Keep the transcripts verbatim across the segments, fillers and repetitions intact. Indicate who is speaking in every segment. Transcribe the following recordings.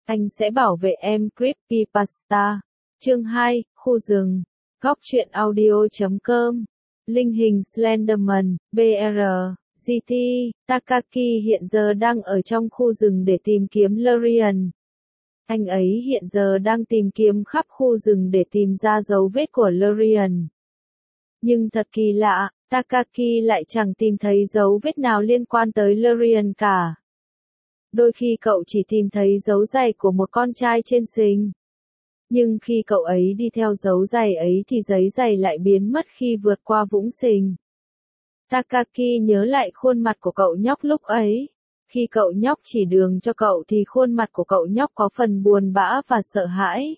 Speaker 1: Anh sẽ bảo vệ em. Creepypasta. Chương hai, khu rừng. Góc truyện audio chấm com. Linh hình Slenderman, bê rờ, giê tê, Takaki hiện giờ đang ở trong khu rừng để tìm kiếm Lurian. Anh ấy hiện giờ đang tìm kiếm khắp khu rừng để tìm ra dấu vết của Lurian. Nhưng thật kỳ lạ, Takaki lại chẳng tìm thấy dấu vết nào liên quan tới Lurian cả. Đôi khi cậu chỉ tìm thấy dấu giày của một con trai trên sình. Nhưng khi cậu ấy đi theo dấu giày ấy thì giấy giày lại biến mất khi vượt qua vũng sình. Takaki nhớ lại khuôn mặt của cậu nhóc lúc ấy. Khi cậu nhóc chỉ đường cho cậu thì khuôn mặt của cậu nhóc có phần buồn bã và sợ hãi.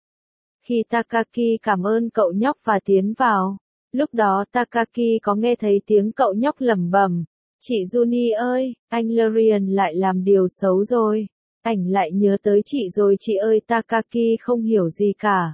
Speaker 1: Khi Takaki cảm ơn cậu nhóc và tiến vào, lúc đó Takaki có nghe thấy tiếng cậu nhóc lẩm bẩm, "Chị Juni ơi, anh Lurian lại làm điều xấu rồi." Ảnh lại nhớ tới chị rồi chị ơi. Takaki không hiểu gì cả.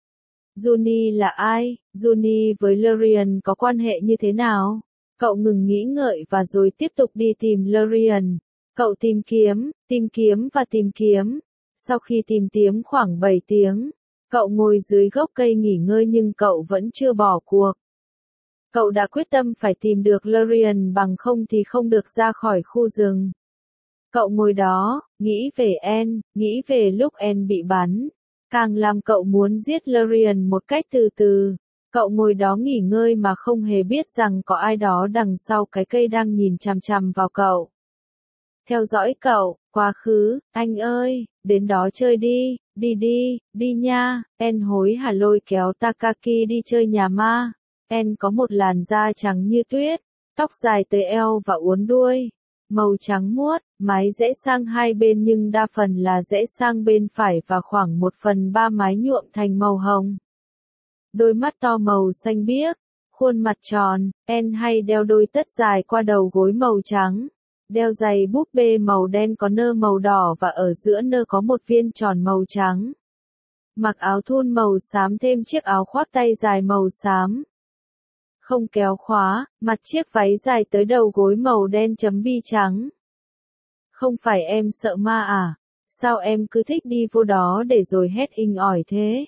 Speaker 1: Juni là ai? Juni với Lurian có quan hệ như thế nào? Cậu ngừng nghĩ ngợi và rồi tiếp tục đi tìm Lurian. Cậu tìm kiếm, tìm kiếm và tìm kiếm. Sau khi tìm kiếm khoảng bảy tiếng, cậu ngồi dưới gốc cây nghỉ ngơi nhưng cậu vẫn chưa bỏ cuộc. Cậu đã quyết tâm phải tìm được Lurian bằng không thì không được ra khỏi khu rừng. Cậu ngồi đó, nghĩ về Anne, nghĩ về lúc Anne bị bắn. Càng làm cậu muốn giết Lurian một cách từ từ. Cậu ngồi đó nghỉ ngơi mà không hề biết rằng có ai đó đằng sau cái cây đang nhìn chằm chằm vào cậu. Theo dõi cậu, quá khứ, anh ơi, đến đó chơi đi, đi đi, đi nha. Anne hối hả lôi kéo Takaki đi chơi nhà ma. Anne có một làn da trắng như tuyết, tóc dài tới eo và uốn đuôi. Màu trắng muốt, mái rẽ sang hai bên nhưng đa phần là rẽ sang bên phải và khoảng một phần ba mái nhuộm thành màu hồng. Đôi mắt to màu xanh biếc, khuôn mặt tròn. Anne hay đeo đôi tất dài qua đầu gối màu trắng. Đeo giày búp bê màu đen có nơ màu đỏ và ở giữa nơ có một viên tròn màu trắng. Mặc áo thun màu xám thêm chiếc áo khoác tay dài màu xám. Không kéo khóa, mặc chiếc váy dài tới đầu gối màu đen chấm bi trắng. Không phải em sợ ma à? Sao em cứ thích đi vô đó để rồi hét inh ỏi thế?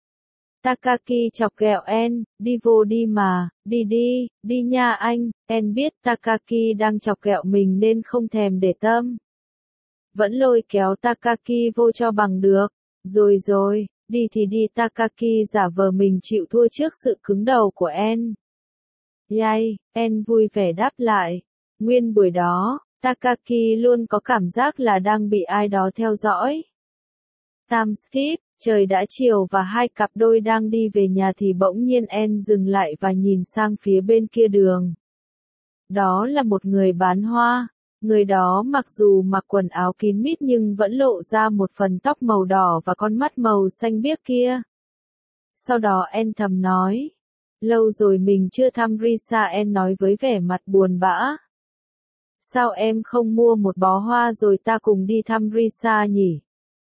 Speaker 1: Takaki chọc ghẹo Anne, đi vô đi mà, đi đi, đi nha anh. Anne biết Takaki đang chọc ghẹo mình nên không thèm để tâm. Vẫn lôi kéo Takaki vô cho bằng được. Rồi rồi, đi thì đi. Takaki giả vờ mình chịu thua trước sự cứng đầu của Anne. Yay, Anne vui vẻ đáp lại. Nguyên buổi đó, Takaki luôn có cảm giác là đang bị ai đó theo dõi. Time skip, trời đã chiều và hai cặp đôi đang đi về nhà thì bỗng nhiên Anne dừng lại và nhìn sang phía bên kia đường. Đó là một người bán hoa. Người đó mặc dù mặc quần áo kín mít nhưng vẫn lộ ra một phần tóc màu đỏ và con mắt màu xanh biếc kia. Sau đó Anne thầm nói. Lâu rồi mình chưa thăm Risa. Anne nói với vẻ mặt buồn bã. Sao em không mua một bó hoa rồi ta cùng đi thăm Risa nhỉ?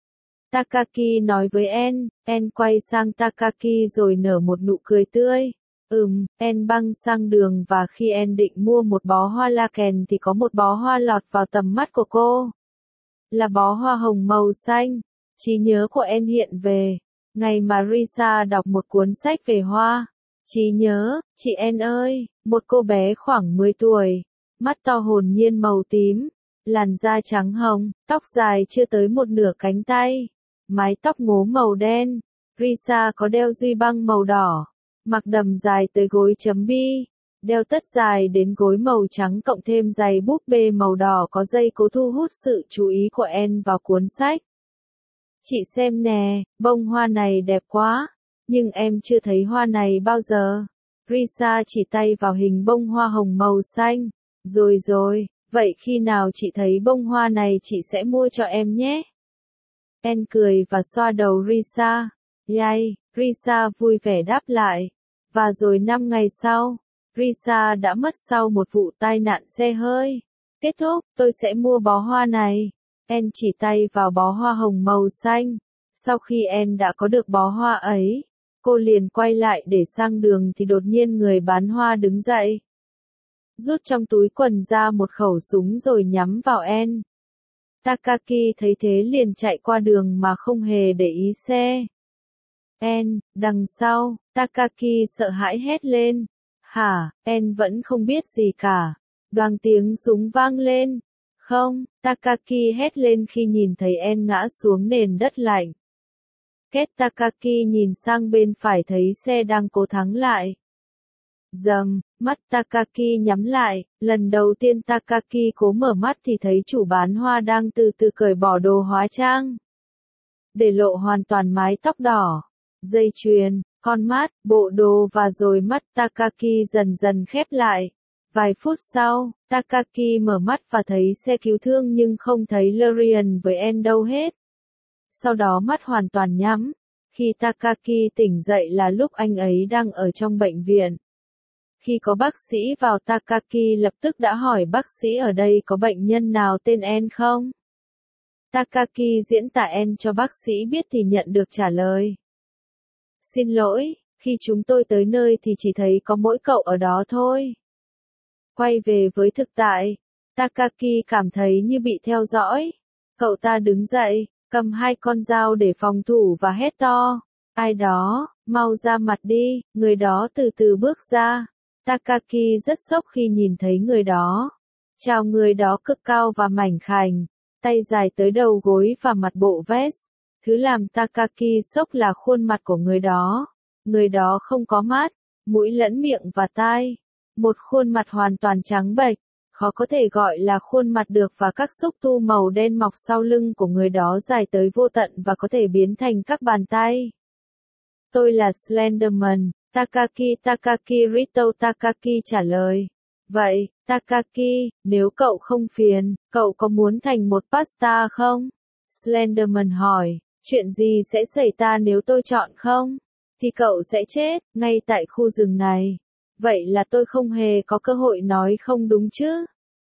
Speaker 1: Takaki nói với Anne. Anne quay sang Takaki rồi nở một nụ cười tươi. Ừm, Anne băng sang đường và khi Anne định mua một bó hoa la kèn thì có một bó hoa lọt vào tầm mắt của cô. Là bó hoa hồng màu xanh. Trí nhớ của Anne hiện về. Ngày mà Risa đọc một cuốn sách về hoa. Trí nhớ, chị Anne ơi, một cô bé khoảng mười tuổi, mắt to hồn nhiên màu tím, làn da trắng hồng, tóc dài chưa tới một nửa cánh tay, mái tóc ngố màu đen. Risa có đeo duy băng màu đỏ, mặc đầm dài tới gối chấm bi, đeo tất dài đến gối màu trắng cộng thêm giày búp bê màu đỏ có dây cố thu hút sự chú ý của Anne vào cuốn sách. Chị xem nè, bông hoa này đẹp quá. Nhưng em chưa thấy hoa này bao giờ. Risa chỉ tay vào hình bông hoa hồng màu xanh. Rồi rồi, vậy khi nào chị thấy bông hoa này chị sẽ mua cho em nhé. Anne cười và xoa đầu Risa. Yay, Risa vui vẻ đáp lại. Và rồi năm ngày sau, Risa đã mất sau một vụ tai nạn xe hơi. Kết thúc, tôi sẽ mua bó hoa này. Anne chỉ tay vào bó hoa hồng màu xanh. Sau khi Anne đã có được bó hoa ấy, cô liền quay lại để sang đường thì đột nhiên người bán hoa đứng dậy. Rút trong túi quần ra một khẩu súng rồi nhắm vào Anne. Takaki thấy thế liền chạy qua đường mà không hề để ý xe. En, đằng sau, Takaki sợ hãi hét lên. Hả, En vẫn không biết gì cả. Đoàng tiếng súng vang lên. Không, Takaki hét lên khi nhìn thấy En ngã xuống nền đất lạnh. Kết Takaki nhìn sang bên phải thấy xe đang cố thắng lại. Dầm, mắt Takaki nhắm lại, lần đầu tiên Takaki cố mở mắt thì thấy chủ bán hoa đang từ từ cởi bỏ đồ hóa trang. Để lộ hoàn toàn mái tóc đỏ, dây chuyền, con mắt, bộ đồ và rồi mắt Takaki dần dần khép lại. Vài phút sau, Takaki mở mắt và thấy xe cứu thương nhưng không thấy Lorian với En đâu hết. Sau đó mắt hoàn toàn nhắm. Khi Takaki tỉnh dậy là lúc anh ấy đang ở trong bệnh viện. Khi có bác sĩ vào, Takaki lập tức đã hỏi bác sĩ ở đây có bệnh nhân nào tên En không? Takaki diễn tả En cho bác sĩ biết thì nhận được trả lời. Xin lỗi, khi chúng tôi tới nơi thì chỉ thấy có mỗi cậu ở đó thôi. Quay về với thực tại, Takaki cảm thấy như bị theo dõi. Cậu ta đứng dậy, cầm hai con dao để phòng thủ và hét to. Ai đó, mau ra mặt đi, người đó từ từ bước ra. Takaki rất sốc khi nhìn thấy người đó. Chào, người đó cực cao và mảnh khảnh, tay dài tới đầu gối và mặc bộ vest. Thứ làm Takaki sốc là khuôn mặt của người đó. Người đó không có mắt, mũi lẫn miệng và tai. Một khuôn mặt hoàn toàn trắng bệch, khó có thể gọi là khuôn mặt được, và các xúc tu màu đen mọc sau lưng của người đó dài tới vô tận và có thể biến thành các bàn tay. Tôi là Slenderman, Takaki Takaki Rito Takaki trả lời. Vậy, Takaki, nếu cậu không phiền, cậu có muốn thành một pasta không? Slenderman hỏi, chuyện gì sẽ xảy ra nếu tôi chọn không? Thì cậu sẽ chết, ngay tại khu rừng này. Vậy là tôi không hề có cơ hội nói không đúng chứ?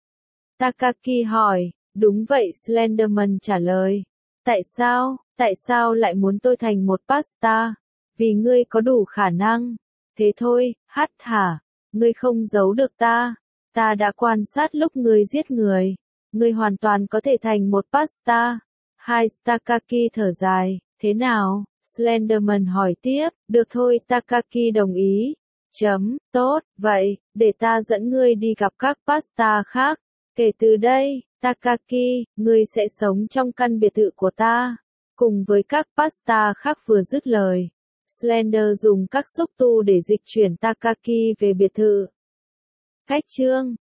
Speaker 1: Takaki hỏi, đúng vậy, Slenderman trả lời. Tại sao, tại sao lại muốn tôi thành một pasta? Vì ngươi có đủ khả năng. Thế thôi, hắt hả, ngươi không giấu được ta. Ta đã quan sát lúc ngươi giết người. Ngươi hoàn toàn có thể thành một pasta. Hai, Takaki thở dài, thế nào? Slenderman hỏi tiếp, được thôi, Takaki đồng ý. Chấm, tốt, vậy, để ta dẫn ngươi đi gặp các pasta khác. Kể từ đây, Takaki, ngươi sẽ sống trong căn biệt thự của ta. Cùng với các pasta khác. Vừa dứt lời, Slender dùng các xúc tu để dịch chuyển Takaki về biệt thự. Cách chương